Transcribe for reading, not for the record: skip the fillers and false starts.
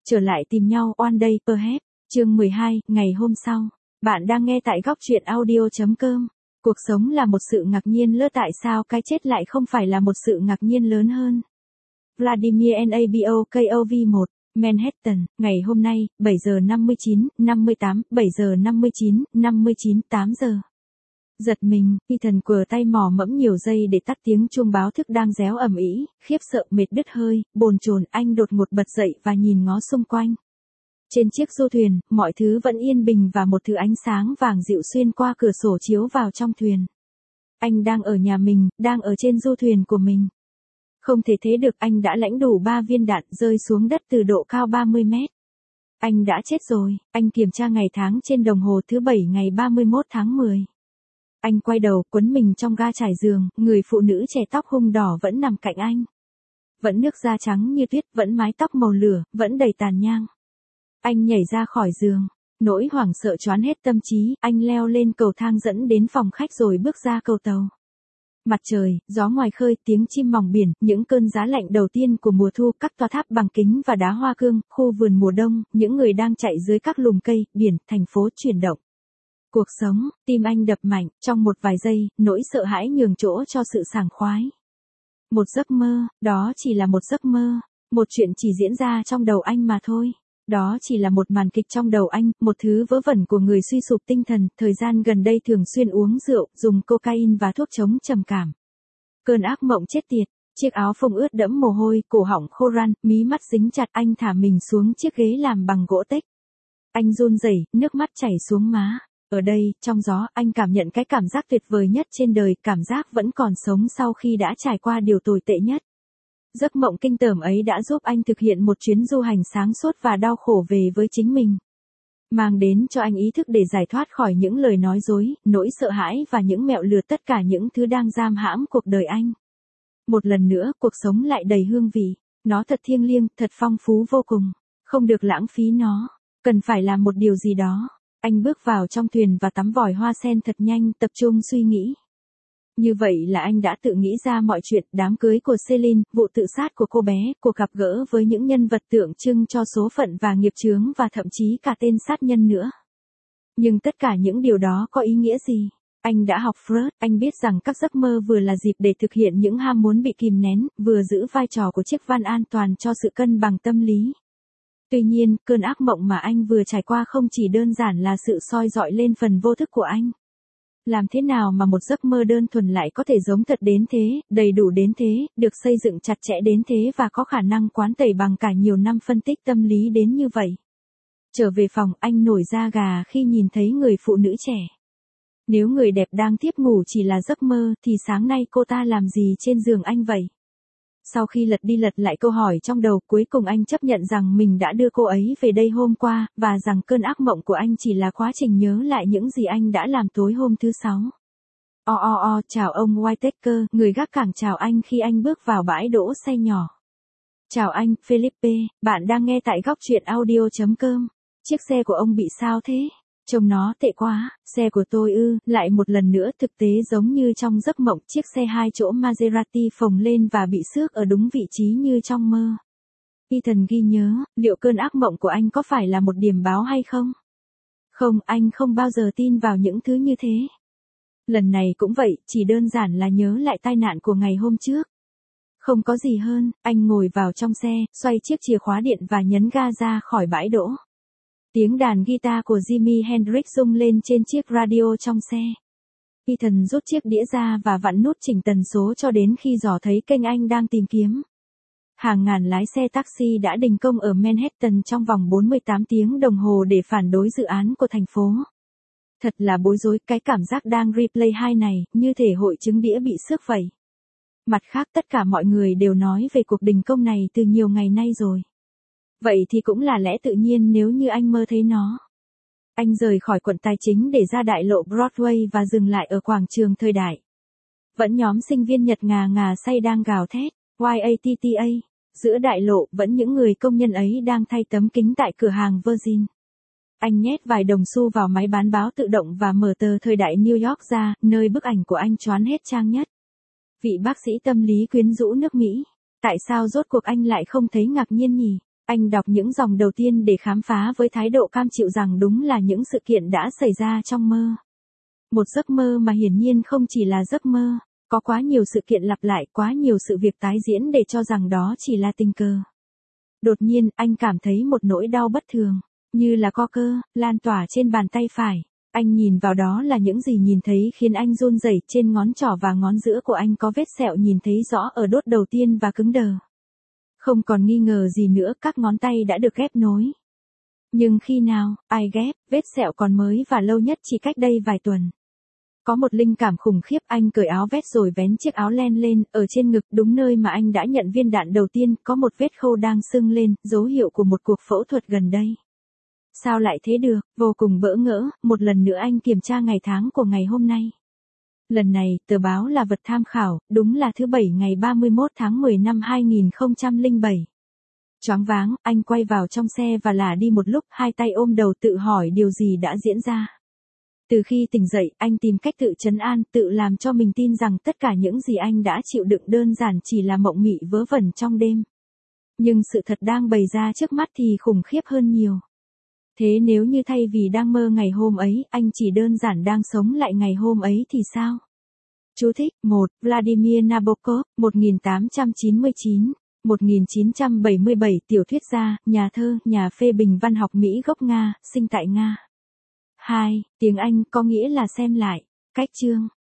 Trở lại tìm nhau One Day Perhaps, chương 12, ngày hôm sau. Bạn đang nghe tại góc truyện audio.com. Cuộc sống là một sự ngạc nhiên lỡ, tại sao cái chết lại không phải là một sự ngạc nhiên lớn hơn? Vladimir Nabokov 1, Manhattan, ngày hôm nay, 7 giờ 59, 58, 7 giờ 59, 59, 8 giờ. Giật mình, Ethan quờ tay mò mẫm nhiều giây để tắt tiếng chuông báo thức đang réo ầm ĩ, khiếp sợ mệt đứt hơi, bồn chồn anh đột ngột bật dậy và nhìn ngó xung quanh. Trên chiếc du thuyền, mọi thứ vẫn yên bình và một thứ ánh sáng vàng dịu xuyên qua cửa sổ chiếu vào trong thuyền. Anh đang ở nhà mình, đang ở trên du thuyền của mình. Không thể thế được, anh đã lãnh đủ 3 viên đạn rơi xuống đất từ độ cao 30 mét. Anh đã chết rồi, anh kiểm tra ngày tháng trên đồng hồ thứ 7 ngày 31 tháng 10. Anh quay đầu, quấn mình trong ga trải giường, người phụ nữ trẻ tóc hung đỏ vẫn nằm cạnh anh. Vẫn nước da trắng như tuyết, vẫn mái tóc màu lửa, vẫn đầy tàn nhang. Anh nhảy ra khỏi giường, nỗi hoảng sợ choán hết tâm trí, anh leo lên cầu thang dẫn đến phòng khách rồi bước ra cầu tàu. Mặt trời, gió ngoài khơi, tiếng chim mòng biển, những cơn giá lạnh đầu tiên của mùa thu, các tòa tháp bằng kính và đá hoa cương, khu vườn mùa đông, những người đang chạy dưới các lùm cây, biển, thành phố chuyển động. Cuộc sống, tim anh đập mạnh, trong một vài giây, nỗi sợ hãi nhường chỗ cho sự sảng khoái. Một giấc mơ, đó chỉ là một giấc mơ, một chuyện chỉ diễn ra trong đầu anh mà thôi. Đó chỉ là một màn kịch trong đầu anh, một thứ vớ vẩn của người suy sụp tinh thần, thời gian gần đây thường xuyên uống rượu, dùng cocaine và thuốc chống trầm cảm. Cơn ác mộng chết tiệt, chiếc áo phông ướt đẫm mồ hôi, cổ họng khô ran, mí mắt dính chặt, anh thả mình xuống chiếc ghế làm bằng gỗ tếch. Anh run rẩy, nước mắt chảy xuống má. Ở đây, trong gió, anh cảm nhận cái cảm giác tuyệt vời nhất trên đời, cảm giác vẫn còn sống sau khi đã trải qua điều tồi tệ nhất. Giấc mộng kinh tởm ấy đã giúp anh thực hiện một chuyến du hành sáng suốt và đau khổ về với chính mình. Mang đến cho anh ý thức để giải thoát khỏi những lời nói dối, nỗi sợ hãi và những mẹo lừa, tất cả những thứ đang giam hãm cuộc đời anh. Một lần nữa, cuộc sống lại đầy hương vị. Nó thật thiêng liêng, thật phong phú vô cùng. Không được lãng phí nó. Cần phải làm một điều gì đó. Anh bước vào trong thuyền và tắm vòi hoa sen thật nhanh, tập trung suy nghĩ. Như vậy là anh đã tự nghĩ ra mọi chuyện, đám cưới của Celine, vụ tự sát của cô bé, cuộc gặp gỡ với những nhân vật tượng trưng cho số phận và nghiệp chướng và thậm chí cả tên sát nhân nữa. Nhưng tất cả những điều đó có ý nghĩa gì? Anh đã học Freud, anh biết rằng các giấc mơ vừa là dịp để thực hiện những ham muốn bị kìm nén, vừa giữ vai trò của chiếc van an toàn cho sự cân bằng tâm lý. Tuy nhiên, cơn ác mộng mà anh vừa trải qua không chỉ đơn giản là sự soi dọi lên phần vô thức của anh. Làm thế nào mà một giấc mơ đơn thuần lại có thể giống thật đến thế, đầy đủ đến thế, được xây dựng chặt chẽ đến thế và có khả năng quán tẩy bằng cả nhiều năm phân tích tâm lý đến như vậy? Trở về phòng, anh nổi da gà khi nhìn thấy người phụ nữ trẻ. Nếu người đẹp đang tiếp ngủ chỉ là giấc mơ, thì sáng nay cô ta làm gì trên giường anh vậy? Sau khi lật đi lật lại câu hỏi trong đầu, cuối cùng anh chấp nhận rằng mình đã đưa cô ấy về đây hôm qua, và rằng cơn ác mộng của anh chỉ là quá trình nhớ lại những gì anh đã làm tối hôm thứ Sáu. Chào ông Whittaker, người gác cảng chào anh khi anh bước vào bãi đỗ xe nhỏ. Chào anh, Felipe, bạn đang nghe tại góc truyện audio.com. Chiếc xe của ông bị sao thế? Trông nó tệ quá, xe của tôi ư, lại một lần nữa thực tế giống như trong giấc mộng, chiếc xe 2 chỗ Maserati phồng lên và bị xước ở đúng vị trí như trong mơ. Ethan ghi nhớ, liệu cơn ác mộng của anh có phải là một điểm báo hay không? Không, anh không bao giờ tin vào những thứ như thế. Lần này cũng vậy, chỉ đơn giản là nhớ lại tai nạn của ngày hôm trước. Không có gì hơn, anh ngồi vào trong xe, xoay chiếc chìa khóa điện và nhấn ga ra khỏi bãi đỗ. Tiếng đàn guitar của Jimi Hendrix rung lên trên chiếc radio trong xe. Ethan rút chiếc đĩa ra và vặn nút chỉnh tần số cho đến khi dò thấy kênh anh đang tìm kiếm. Hàng ngàn lái xe taxi đã đình công ở Manhattan trong vòng 48 tiếng đồng hồ để phản đối dự án của thành phố. Thật là bối rối, cái cảm giác đang replay 2 này, như thể hội chứng đĩa bị xước vậy. Mặt khác, tất cả mọi người đều nói về cuộc đình công này từ nhiều ngày nay rồi. Vậy thì cũng là lẽ tự nhiên nếu như anh mơ thấy nó. Anh rời khỏi quận tài chính để ra đại lộ Broadway và dừng lại ở quảng trường thời đại. Vẫn nhóm sinh viên Nhật ngà ngà say đang gào thét, YATTA. Giữa đại lộ, vẫn những người công nhân ấy đang thay tấm kính tại cửa hàng Virgin. Anh nhét vài đồng xu vào máy bán báo tự động và mở tờ thời đại New York ra, nơi bức ảnh của anh choán hết trang nhất. Vị bác sĩ tâm lý quyến rũ nước Mỹ. Tại sao rốt cuộc anh lại không thấy ngạc nhiên nhỉ? Anh đọc những dòng đầu tiên để khám phá với thái độ cam chịu rằng đúng là những sự kiện đã xảy ra trong mơ. Một giấc mơ mà hiển nhiên không chỉ là giấc mơ, có quá nhiều sự kiện lặp lại, quá nhiều sự việc tái diễn để cho rằng đó chỉ là tình cờ. Đột nhiên, anh cảm thấy một nỗi đau bất thường, như là co cơ, lan tỏa trên bàn tay phải. Anh nhìn vào đó là những gì nhìn thấy khiến anh run rẩy, trên ngón trỏ và ngón giữa của anh có vết sẹo nhìn thấy rõ ở đốt đầu tiên và cứng đờ. Không còn nghi ngờ gì nữa, các ngón tay đã được ghép nối. Nhưng khi nào, ai ghép, vết sẹo còn mới và lâu nhất chỉ cách đây vài tuần. Có một linh cảm khủng khiếp, anh cởi áo vest rồi vén chiếc áo len lên, ở trên ngực, đúng nơi mà anh đã nhận viên đạn đầu tiên, có một vết khâu đang sưng lên, dấu hiệu của một cuộc phẫu thuật gần đây. Sao lại thế được, vô cùng bỡ ngỡ, một lần nữa anh kiểm tra ngày tháng của ngày hôm nay. Lần này, tờ báo là vật tham khảo, đúng là thứ Bảy ngày 31 tháng 10 năm 2007. Choáng váng, anh quay vào trong xe và lả đi một lúc, hai tay ôm đầu tự hỏi điều gì đã diễn ra. Từ khi tỉnh dậy, anh tìm cách tự trấn an, tự làm cho mình tin rằng tất cả những gì anh đã chịu đựng đơn giản chỉ là mộng mị vớ vẩn trong đêm. Nhưng sự thật đang bày ra trước mắt thì khủng khiếp hơn nhiều. Thế nếu như thay vì đang mơ ngày hôm ấy, anh chỉ đơn giản đang sống lại ngày hôm ấy thì sao? Chú thích: 1. Vladimir Nabokov, 1899-1977, tiểu thuyết gia, nhà thơ, nhà phê bình văn học Mỹ gốc Nga, sinh tại Nga. 2. Tiếng Anh có nghĩa là xem lại. Cách chương